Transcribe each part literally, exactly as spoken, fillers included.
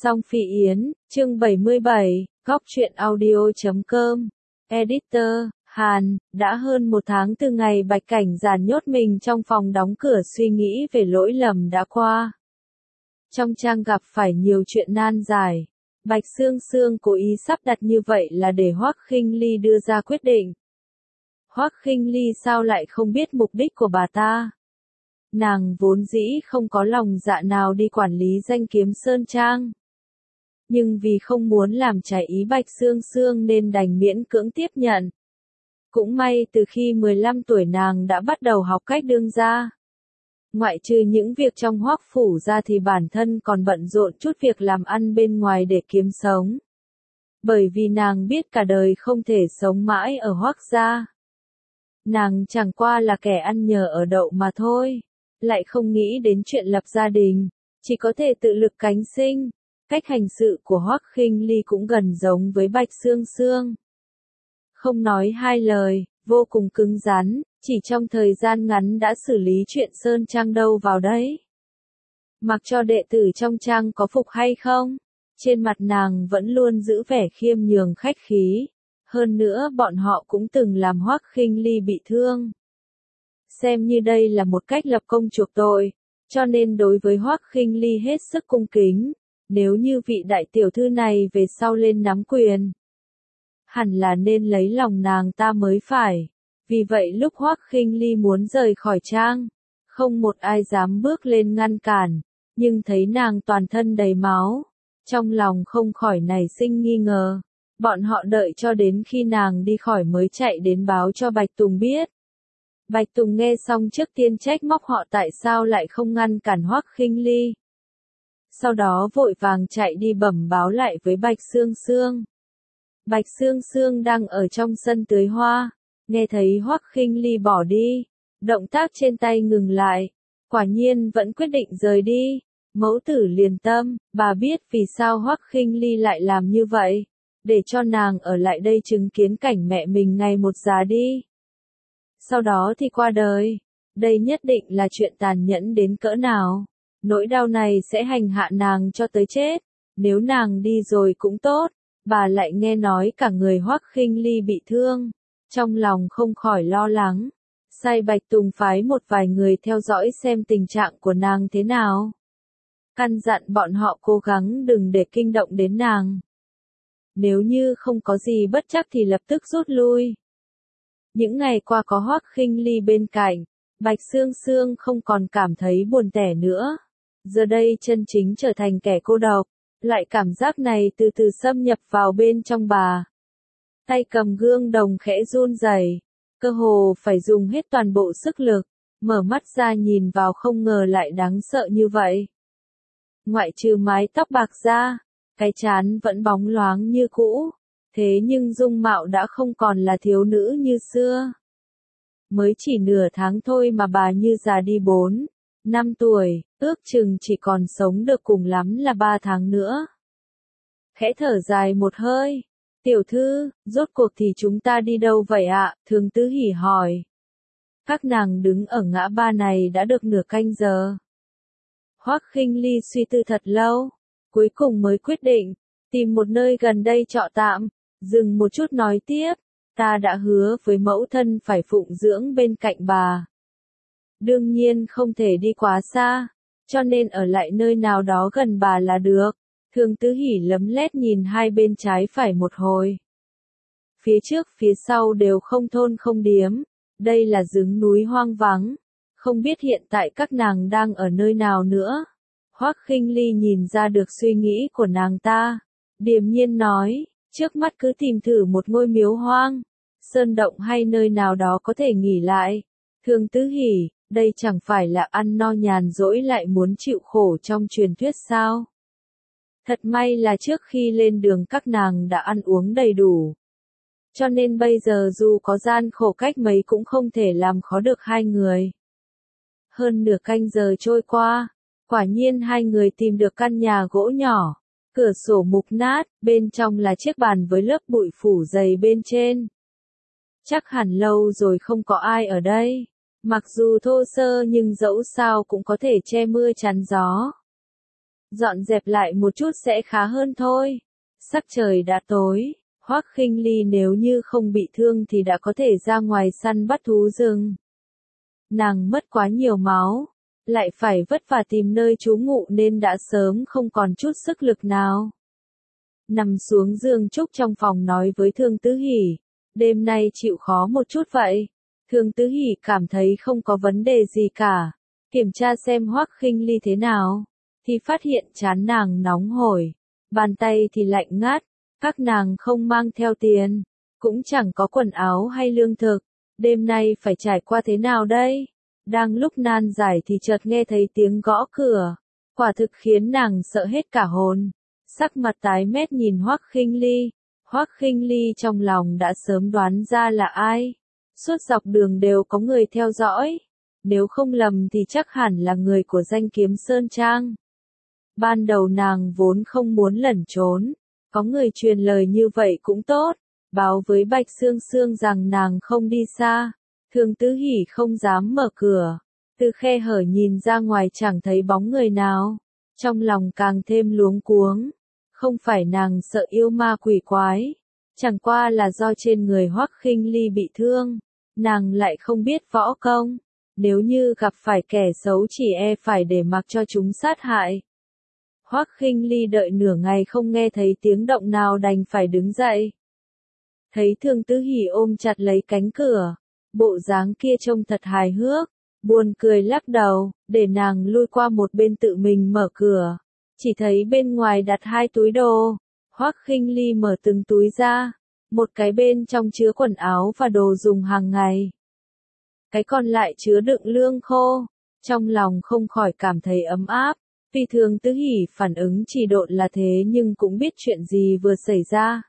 Song Phi Yến, chương bảy mươi bảy, góc truyện audio chấm com, Editor, Hàn, đã hơn một tháng từ ngày Bạch Cảnh Giản nhốt mình trong phòng đóng cửa suy nghĩ về lỗi lầm đã qua. Trong trang gặp phải nhiều chuyện nan giải, Bạch Sương Sương cố ý sắp đặt như vậy là để Hoắc Khinh Ly đưa ra quyết định. Hoắc Khinh Ly sao lại không biết mục đích của bà ta? Nàng vốn dĩ không có lòng dạ nào đi quản lý danh kiếm Sơn Trang. Nhưng vì không muốn làm trái ý Bạch Sương Sương nên đành miễn cưỡng tiếp nhận. Cũng may từ khi mười lăm tuổi nàng đã bắt đầu học cách đương gia. Ngoại trừ những việc trong Hoắc phủ ra thì bản thân còn bận rộn chút việc làm ăn bên ngoài để kiếm sống. Bởi vì nàng biết cả đời không thể sống mãi ở Hoắc gia. Nàng chẳng qua là kẻ ăn nhờ ở đậu mà thôi, lại không nghĩ đến chuyện lập gia đình, chỉ có thể tự lực cánh sinh. Cách hành sự của Hoắc Khinh Ly cũng gần giống với Bạch Sương Sương. Không nói hai lời, vô cùng cứng rắn, chỉ trong thời gian ngắn đã xử lý chuyện Sơn Trang đâu vào đấy. Mặc cho đệ tử trong trang có phục hay không, trên mặt nàng vẫn luôn giữ vẻ khiêm nhường khách khí. Hơn nữa bọn họ cũng từng làm Hoắc Khinh Ly bị thương. Xem như đây là một cách lập công chuộc tội, cho nên đối với Hoắc Khinh Ly hết sức cung kính. Nếu như vị đại tiểu thư này về sau lên nắm quyền, hẳn là nên lấy lòng nàng ta mới phải. Vì vậy lúc Hoắc Khinh Ly muốn rời khỏi trang, không một ai dám bước lên ngăn cản, nhưng thấy nàng toàn thân đầy máu, trong lòng không khỏi nảy sinh nghi ngờ. Bọn họ đợi cho đến khi nàng đi khỏi mới chạy đến báo cho Bạch Tùng biết. Bạch Tùng nghe xong trước tiên trách móc họ tại sao lại không ngăn cản Hoắc Khinh Ly. Sau đó vội vàng chạy đi bẩm báo lại với Bạch Sương Sương. Bạch Sương Sương đang ở trong sân tưới hoa, nghe thấy Hoắc Khinh Ly bỏ đi, động tác trên tay ngừng lại, quả nhiên vẫn quyết định rời đi. Mẫu tử liền tâm, bà biết vì sao Hoắc Khinh Ly lại làm như vậy, để cho nàng ở lại đây chứng kiến cảnh mẹ mình ngày một già đi. Sau đó thì qua đời, đây nhất định là chuyện tàn nhẫn đến cỡ nào. Nỗi đau này sẽ hành hạ nàng cho tới chết, nếu nàng đi rồi cũng tốt. Bà lại nghe nói cả người Hoắc Khinh Ly bị thương, trong lòng không khỏi lo lắng. Sai Bạch Tùng phái một vài người theo dõi xem tình trạng của nàng thế nào. Căn dặn bọn họ cố gắng đừng để kinh động đến nàng. Nếu như không có gì bất trắc thì lập tức rút lui. Những ngày qua có Hoắc Khinh Ly bên cạnh, Bạch Sương Sương không còn cảm thấy buồn tẻ nữa. Giờ đây chân chính trở thành kẻ cô độc, lại cảm giác này từ từ xâm nhập vào bên trong bà. Tay cầm gương đồng khẽ run rẩy, cơ hồ phải dùng hết toàn bộ sức lực, mở mắt ra nhìn vào không ngờ lại đáng sợ như vậy. Ngoại trừ mái tóc bạc ra, cái trán vẫn bóng loáng như cũ, thế nhưng dung mạo đã không còn là thiếu nữ như xưa. Mới chỉ nửa tháng thôi mà bà như già đi bốn, năm tuổi, ước chừng chỉ còn sống được cùng lắm là ba tháng nữa. Khẽ thở dài một hơi, tiểu thư, rốt cuộc thì chúng ta đi đâu vậy ạ? Thường Tứ Hỉ hỏi. Các nàng đứng ở ngã ba này đã được nửa canh giờ. Hoắc Khinh Ly suy tư thật lâu, cuối cùng mới quyết định, tìm một nơi gần đây trọ tạm, dừng một chút nói tiếp, ta đã hứa với mẫu thân phải phụng dưỡng bên cạnh bà. Đương nhiên không thể đi quá xa, cho nên ở lại nơi nào đó gần bà là được. Thường Tứ Hỉ lấm lét nhìn hai bên trái phải một hồi. Phía trước phía sau đều không thôn không điếm, đây là rừng núi hoang vắng, không biết hiện tại các nàng đang ở nơi nào nữa. Hoắc Khinh Ly nhìn ra được suy nghĩ của nàng ta, điềm nhiên nói, trước mắt cứ tìm thử một ngôi miếu hoang, sơn động hay nơi nào đó có thể nghỉ lại. Thường Tứ Hỉ, đây chẳng phải là ăn no nhàn rỗi lại muốn chịu khổ trong truyền thuyết sao? Thật may là trước khi lên đường các nàng đã ăn uống đầy đủ. Cho nên bây giờ dù có gian khổ cách mấy cũng không thể làm khó được hai người. Hơn nửa canh giờ trôi qua, quả nhiên hai người tìm được căn nhà gỗ nhỏ, cửa sổ mục nát, bên trong là chiếc bàn với lớp bụi phủ dày bên trên. Chắc hẳn lâu rồi không có ai ở đây. Mặc dù thô sơ nhưng dẫu sao cũng có thể che mưa chắn gió. Dọn dẹp lại một chút sẽ khá hơn thôi. Sắc trời đã tối, Hoắc Khinh Ly nếu như không bị thương thì đã có thể ra ngoài săn bắt thú rừng. Nàng mất quá nhiều máu, lại phải vất vả tìm nơi trú ngụ nên đã sớm không còn chút sức lực nào. Nằm xuống giường trúc trong phòng nói với Thương Tứ Hỷ, đêm nay chịu khó một chút vậy. Thương Tứ Hỷ cảm thấy không có vấn đề gì cả, kiểm tra xem Hoắc Khinh Ly thế nào, thì phát hiện trán nàng nóng hổi, bàn tay thì lạnh ngắt, các nàng không mang theo tiền, cũng chẳng có quần áo hay lương thực, đêm nay phải trải qua thế nào đây? Đang lúc nan giải thì chợt nghe thấy tiếng gõ cửa, quả thực khiến nàng sợ hết cả hồn. Sắc mặt tái mét nhìn Hoắc Khinh Ly, Hoắc Khinh Ly trong lòng đã sớm đoán ra là ai. Suốt dọc đường đều có người theo dõi, nếu không lầm thì chắc hẳn là người của Danh Kiếm Sơn Trang. Ban đầu nàng vốn không muốn lẩn trốn, có người truyền lời như vậy cũng tốt, báo với Bạch Sương Sương rằng nàng không đi xa. Thương Tứ Hỷ không dám mở cửa, từ khe hở nhìn ra ngoài chẳng thấy bóng người nào, trong lòng càng thêm luống cuống. Không phải nàng sợ yêu ma quỷ quái, chẳng qua là do trên người Hoắc Khinh Ly bị thương, nàng lại không biết võ công, nếu như gặp phải kẻ xấu chỉ e phải để mặc cho chúng sát hại. Hoắc Khinh Ly đợi nửa ngày không nghe thấy tiếng động nào đành phải đứng dậy. Thấy Thương Tứ Hỷ ôm chặt lấy cánh cửa, bộ dáng kia trông thật hài hước, buồn cười lắc đầu, để nàng lui qua một bên tự mình mở cửa. Chỉ thấy bên ngoài đặt hai túi đồ, Hoắc Khinh Ly mở từng túi ra, một cái bên trong chứa quần áo và đồ dùng hàng ngày. Cái còn lại chứa đựng lương khô, trong lòng không khỏi cảm thấy ấm áp, vì Thương Tứ Hỷ phản ứng chỉ độn là thế nhưng cũng biết chuyện gì vừa xảy ra.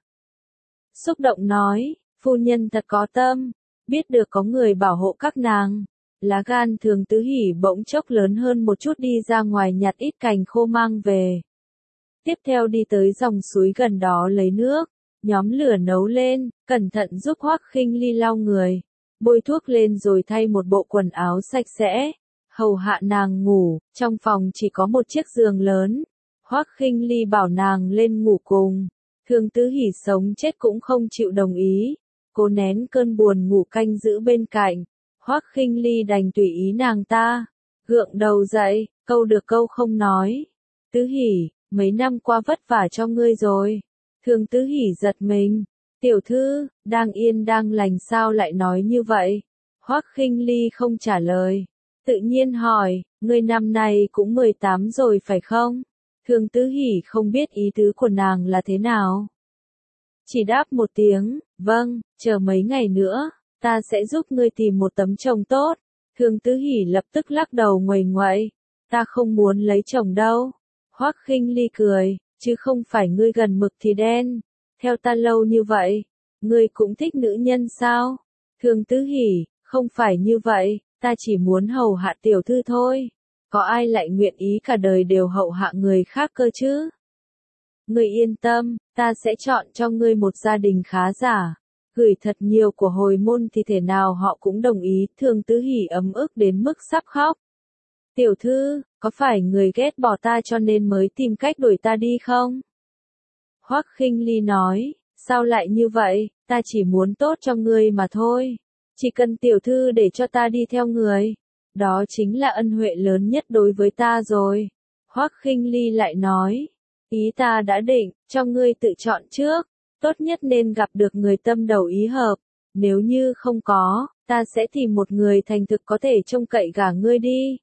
Xúc động nói, phu nhân thật có tâm, biết được có người bảo hộ các nàng. Lá gan Thương Tứ Hỷ bỗng chốc lớn hơn một chút, đi ra ngoài nhặt ít cành khô mang về. Tiếp theo đi tới dòng suối gần đó lấy nước, nhóm lửa nấu lên, cẩn thận giúp Hoắc Khinh Ly lau người, bôi thuốc lên rồi thay một bộ quần áo sạch sẽ, hầu hạ nàng ngủ. Trong phòng chỉ có một chiếc giường lớn, Hoắc Khinh Ly bảo nàng lên ngủ cùng. Thương Tứ Hỷ sống chết cũng không chịu đồng ý, cố nén cơn buồn ngủ canh giữ bên cạnh. Hoắc Khinh Ly đành tùy ý nàng ta, gượng đầu dậy, câu được câu không nói. Tứ Hỷ, mấy năm qua vất vả cho ngươi rồi. Thương Tứ Hỷ giật mình, tiểu thư, đang yên đang lành sao lại nói như vậy? Hoắc Khinh Ly không trả lời, tự nhiên hỏi, ngươi năm nay cũng mười tám rồi phải không? Thương Tứ Hỷ không biết ý tứ của nàng là thế nào. Chỉ đáp một tiếng, vâng, chờ mấy ngày nữa, ta sẽ giúp ngươi tìm một tấm chồng tốt. Thương Tứ Hỷ lập tức lắc đầu nguầy nguậy, ta không muốn lấy chồng đâu. Hoắc Khinh Ly cười, chứ không phải ngươi gần mực thì đen. Theo ta lâu như vậy, ngươi cũng thích nữ nhân sao? Thương Tứ Hỷ, không phải như vậy, ta chỉ muốn hầu hạ tiểu thư thôi. Có ai lại nguyện ý cả đời đều hậu hạ người khác cơ chứ? Ngươi yên tâm, ta sẽ chọn cho ngươi một gia đình khá giả. Gửi thật nhiều của hồi môn thì thể nào họ cũng đồng ý. Thương Tứ Hỷ ấm ức đến mức sắp khóc. Tiểu thư, có phải người ghét bỏ ta cho nên mới tìm cách đuổi ta đi không? Hoắc Khinh Ly nói, sao lại như vậy, ta chỉ muốn tốt cho ngươi mà thôi. Chỉ cần tiểu thư để cho ta đi theo người, đó chính là ân huệ lớn nhất đối với ta rồi. Hoắc Khinh Ly lại nói, ý ta đã định, cho ngươi tự chọn trước, tốt nhất nên gặp được người tâm đầu ý hợp, nếu như không có, ta sẽ tìm một người thành thực có thể trông cậy gả ngươi đi.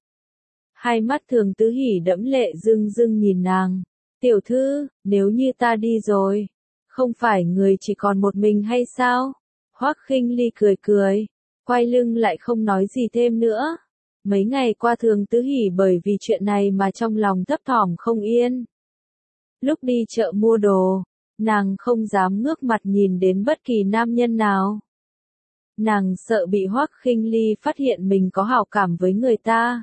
Hai mắt Thương Tứ Hỷ đẫm lệ rưng rưng nhìn nàng, tiểu thư, nếu như ta đi rồi, không phải người chỉ còn một mình hay sao? Hoắc Khinh Ly cười cười, quay lưng lại không nói gì thêm nữa. Mấy ngày qua Thương Tứ Hỷ bởi vì chuyện này mà trong lòng thấp thỏm không yên. Lúc đi chợ mua đồ, nàng không dám ngước mặt nhìn đến bất kỳ nam nhân nào. Nàng sợ bị Hoắc Khinh Ly phát hiện mình có hảo cảm với người ta,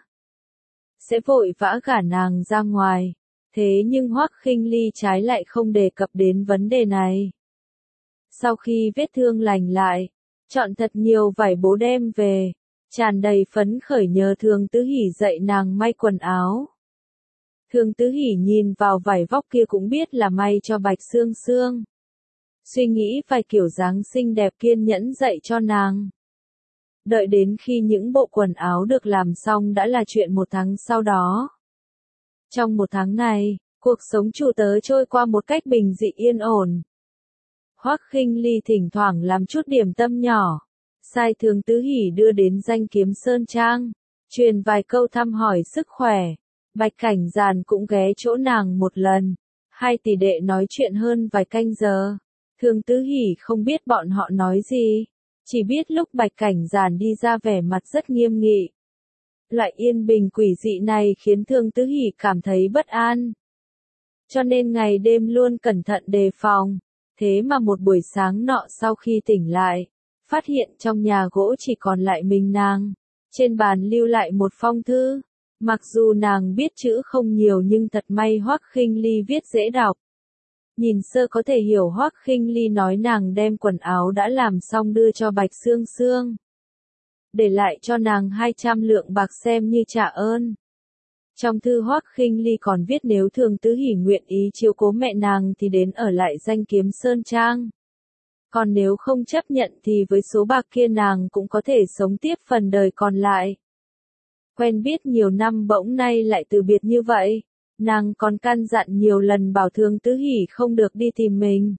sẽ vội vã gả nàng ra ngoài. Thế nhưng Hoắc Khinh Ly trái lại không đề cập đến vấn đề này. Sau khi vết thương lành lại, chọn thật nhiều vải bố đem về, tràn đầy phấn khởi nhờ Thương Tứ Hỷ dạy nàng may quần áo. Thương Tứ Hỷ nhìn vào vải vóc kia cũng biết là may cho Bạch Sương Sương. Suy nghĩ vài kiểu dáng xinh đẹp kiên nhẫn dạy cho nàng. Đợi đến khi những bộ quần áo được làm xong đã là chuyện một tháng sau đó. Trong một tháng này, cuộc sống chủ tớ trôi qua một cách bình dị yên ổn. Hoắc Khinh Ly thỉnh thoảng làm chút điểm tâm nhỏ, sai Thương Tứ Hỷ đưa đến Danh Kiếm Sơn Trang, truyền vài câu thăm hỏi sức khỏe. Bạch Cảnh Giàn cũng ghé chỗ nàng một lần, hai tỷ đệ nói chuyện hơn vài canh giờ. Thương Tứ Hỷ không biết bọn họ nói gì, chỉ biết lúc Bạch Cảnh Giàn đi ra vẻ mặt rất nghiêm nghị. Loại yên bình quỷ dị này khiến Thương Tứ Hỷ cảm thấy bất an. Cho nên ngày đêm luôn cẩn thận đề phòng. Thế mà một buổi sáng nọ sau khi tỉnh lại, phát hiện trong nhà gỗ chỉ còn lại mình nàng. Trên bàn lưu lại một phong thư. Mặc dù nàng biết chữ không nhiều nhưng thật may Hoắc Khinh Ly viết dễ đọc. Nhìn sơ có thể hiểu Hoắc Khinh Ly nói nàng đem quần áo đã làm xong đưa cho Bạch Sương Sương. Để lại cho nàng hai trăm lượng bạc xem như trả ơn. Trong thư Hoắc Khinh Ly còn viết nếu Thương Tứ Hỷ nguyện ý chiếu cố mẹ nàng thì đến ở lại Danh Kiếm Sơn Trang. Còn nếu không chấp nhận thì với số bạc kia nàng cũng có thể sống tiếp phần đời còn lại. Quen biết nhiều năm bỗng nay lại từ biệt như vậy, nàng còn căn dặn nhiều lần bảo Thương Tứ Hỷ không được đi tìm mình.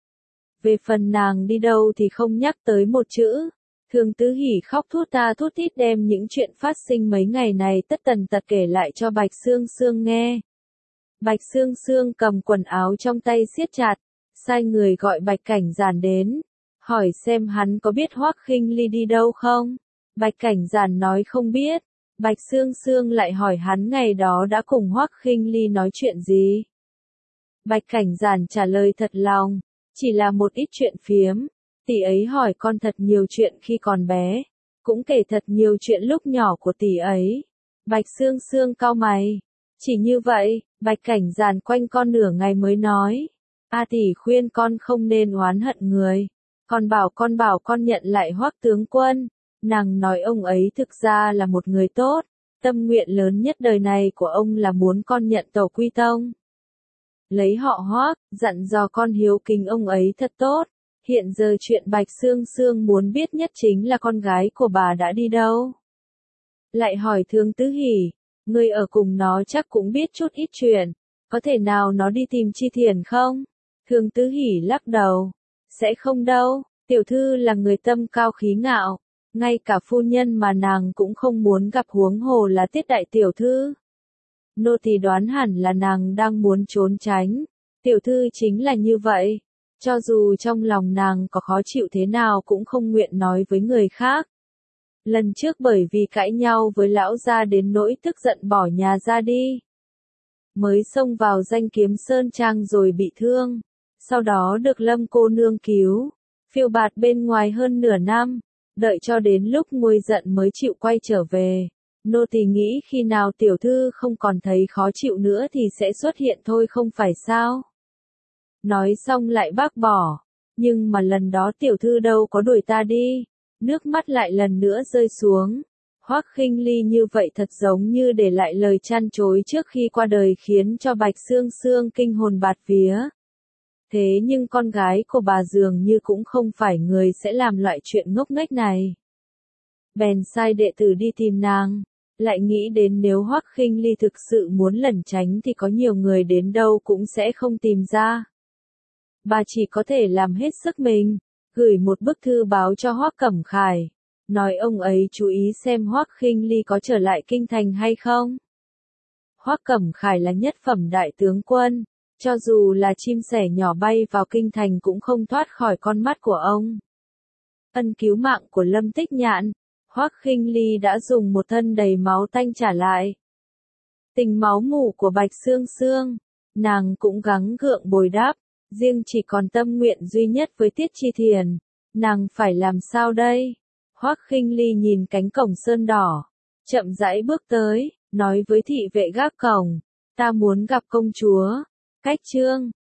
Về phần nàng đi đâu thì không nhắc tới một chữ. Thương Tứ Hỷ khóc thút ta thút thít đem những chuyện phát sinh mấy ngày này tất tần tật kể lại cho Bạch Sương Sương nghe. Bạch Sương Sương cầm quần áo trong tay siết chặt, sai người gọi Bạch Cảnh Giàn đến, hỏi xem hắn có biết Hoắc Khinh Ly đi đâu không. Bạch Cảnh Giàn nói không biết. Bạch Sương Sương lại hỏi hắn ngày đó đã cùng Hoắc Khinh Ly nói chuyện gì. Bạch Cảnh Giàn trả lời thật lòng, chỉ là một ít chuyện phiếm. Tỷ ấy hỏi con thật nhiều chuyện khi còn bé, cũng kể thật nhiều chuyện lúc nhỏ của tỷ ấy. Bạch Sương Sương cau mày. Chỉ như vậy, Bạch Cảnh Giàn quanh con nửa ngày mới nói. A tỷ khuyên con không nên oán hận người. Con bảo con bảo con nhận lại Hoắc tướng quân. Nàng nói ông ấy thực ra là một người tốt. Tâm nguyện lớn nhất đời này của ông là muốn con nhận tổ quy tông. Lấy họ Hoắc, dặn dò con hiếu kính ông ấy thật tốt. Hiện giờ chuyện Bạch Sương Sương muốn biết nhất chính là con gái của bà đã đi đâu. Lại hỏi Thương Tứ Hỷ, người ở cùng nó chắc cũng biết chút ít chuyện, có thể nào nó đi tìm Chi Thiền không? Thương Tứ Hỷ lắc đầu, sẽ không đâu, tiểu thư là người tâm cao khí ngạo, ngay cả phu nhân mà nàng cũng không muốn gặp huống hồ là Tiết đại tiểu thư. Nô tỳ đoán hẳn là nàng đang muốn trốn tránh, tiểu thư chính là như vậy. Cho dù trong lòng nàng có khó chịu thế nào cũng không nguyện nói với người khác. Lần trước bởi vì cãi nhau với lão gia đến nỗi tức giận bỏ nhà ra đi. Mới xông vào Danh Kiếm Sơn Trang rồi bị thương. Sau đó được Lâm cô nương cứu. Phiêu bạt bên ngoài hơn nửa năm. Đợi cho đến lúc nguôi giận mới chịu quay trở về. Nô tỳ nghĩ khi nào tiểu thư không còn thấy khó chịu nữa thì sẽ xuất hiện thôi không phải sao? Nói xong lại bác bỏ, nhưng mà lần đó tiểu thư đâu có đuổi ta đi, nước mắt lại lần nữa rơi xuống. Hoắc Khinh Ly như vậy thật giống như để lại lời chăn chối trước khi qua đời khiến cho Bạch Sương Sương kinh hồn bạt vía. Thế nhưng con gái của bà dường như cũng không phải người sẽ làm loại chuyện ngốc nghếch này. Bèn sai đệ tử đi tìm nàng, lại nghĩ đến nếu Hoắc Khinh Ly thực sự muốn lẩn tránh thì có nhiều người đến đâu cũng sẽ không tìm ra. Bà chỉ có thể làm hết sức mình, gửi một bức thư báo cho Hoắc Cẩm Khải, nói ông ấy chú ý xem Hoắc Khinh Ly có trở lại kinh thành hay không. Hoắc Cẩm Khải là nhất phẩm đại tướng quân, cho dù là chim sẻ nhỏ bay vào kinh thành cũng không thoát khỏi con mắt của ông. Ân cứu mạng của Lâm Tích Nhạn, Hoắc Khinh Ly đã dùng một thân đầy máu tanh trả lại. Tình máu mủ của Bạch Sương Sương, nàng cũng gắng gượng bồi đáp. Riêng chỉ còn tâm nguyện duy nhất với Tiết Chi Thiền, nàng phải làm sao đây? Hoắc Khinh Ly nhìn cánh cổng sơn đỏ, chậm rãi bước tới, nói với thị vệ gác cổng, ta muốn gặp công chúa. Cách chương